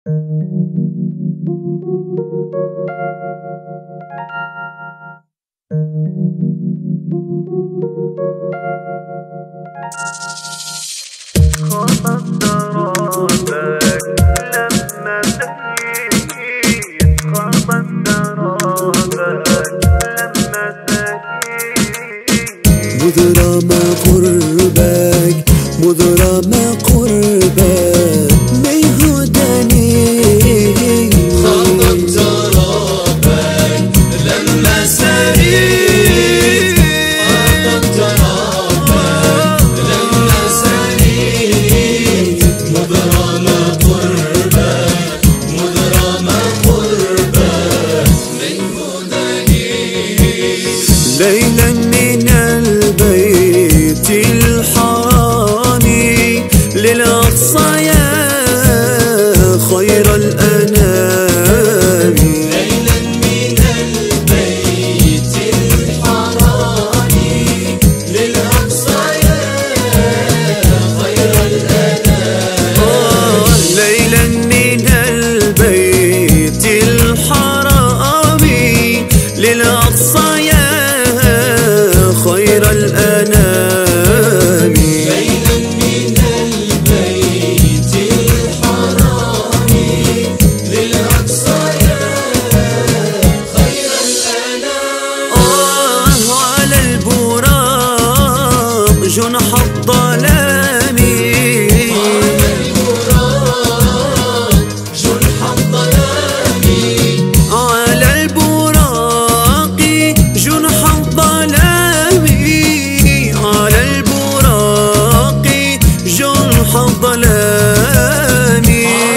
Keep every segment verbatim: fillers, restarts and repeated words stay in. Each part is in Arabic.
مذرى ما قربك مذرى ما قربك بيهودني خطبت ربك لما سريت خطبت ربك لما سريت مذرى ما قربك مذرى ما قربك بيهودني ليلا من البيت الحرام للأقصى يا خير الأنام ليلا من البيت الحرام للأقصى يا خير الأنام ليلا من البيت الحرام للأقصى يا خير الأنام ليلا من البيت الحرام للأقصى يا خير الأنام آه على البراق جنح الظلام على البراق جنح الظلام على البراق جنح الظلام على البراق جنح الظلام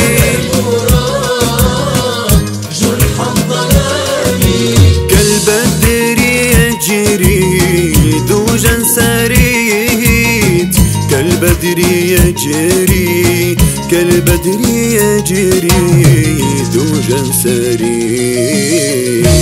جنح الظلام كالبدر يجري دوجا سريت كالبدر يجري كالبدر يجري دوجا سريت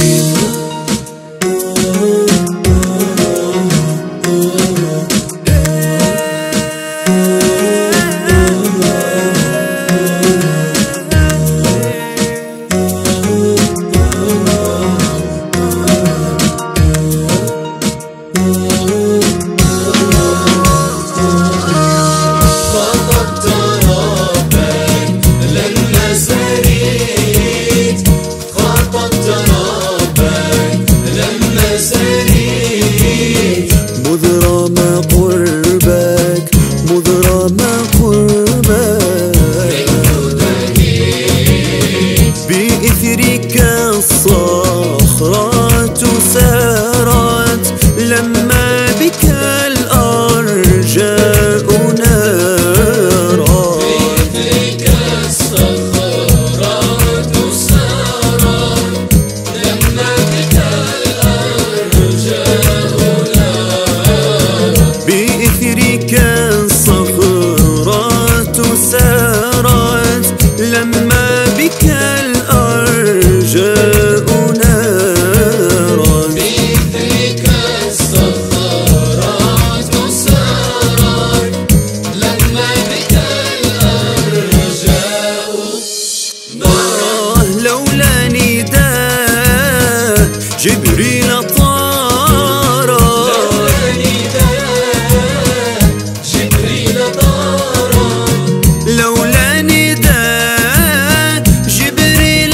خطبت ربك لما سريت خطبت ربك لما سريت مذرى ما قربك مذرى ما قربك بإثرك الصخرات سارت لما بك الأرجاء نارت بإثرك الصخرات سارت لما بك الأرجاء نارت بإثرك الصخرات سارت لما بك الأرجاء نارت بإثرك الصخرات سارت لما بك الأرجاء نارت لولا نداء جبريل طار لولا نداء جبريل طار لولا نداء جبريل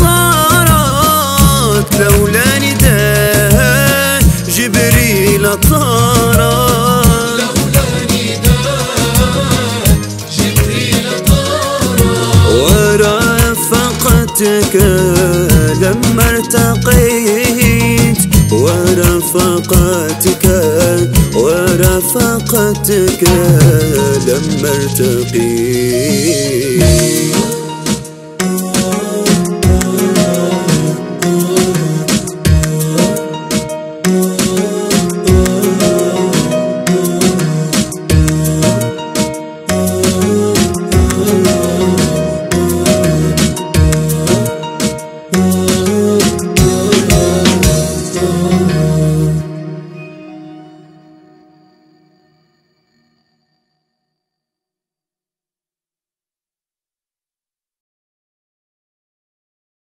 طارت لولا نداء جبريل طارت لولا نداء جبريل طار ورافقتك لما ارتقيت ورافقتك ورافقتك لما ارتقيت